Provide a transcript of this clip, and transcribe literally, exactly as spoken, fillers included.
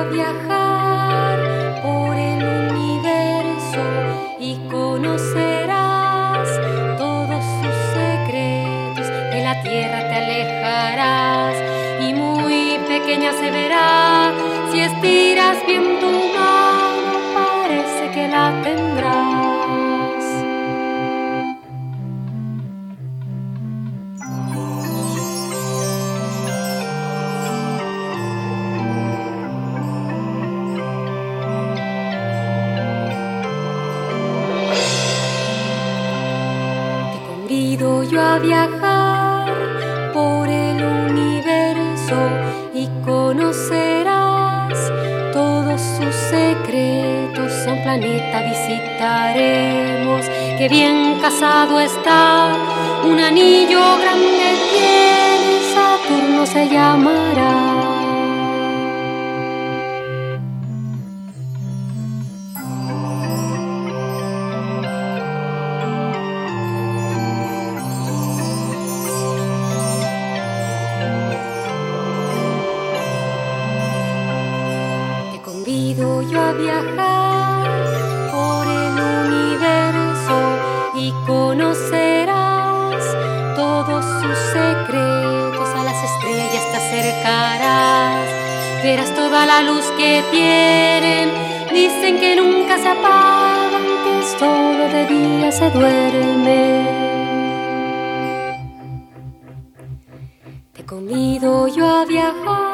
a viajar por el universo y conocerás todos sus secretos. De la tierra te alejarás y muy pequeña se verá. Si estiras bien tu mano, parece que la tendrás. Yo a viajar por el universo y conocerás todos sus secretos. A un planeta visitaremos que bien casado está, un anillo grande tiene, Saturno se llamará. Yo a viajar por el universo y conocerás todos sus secretos. A las estrellas te acercarás, verás toda la luz que tienen. Dicen que nunca se apagan, que solo de día se duermen. Te convido yo a viajar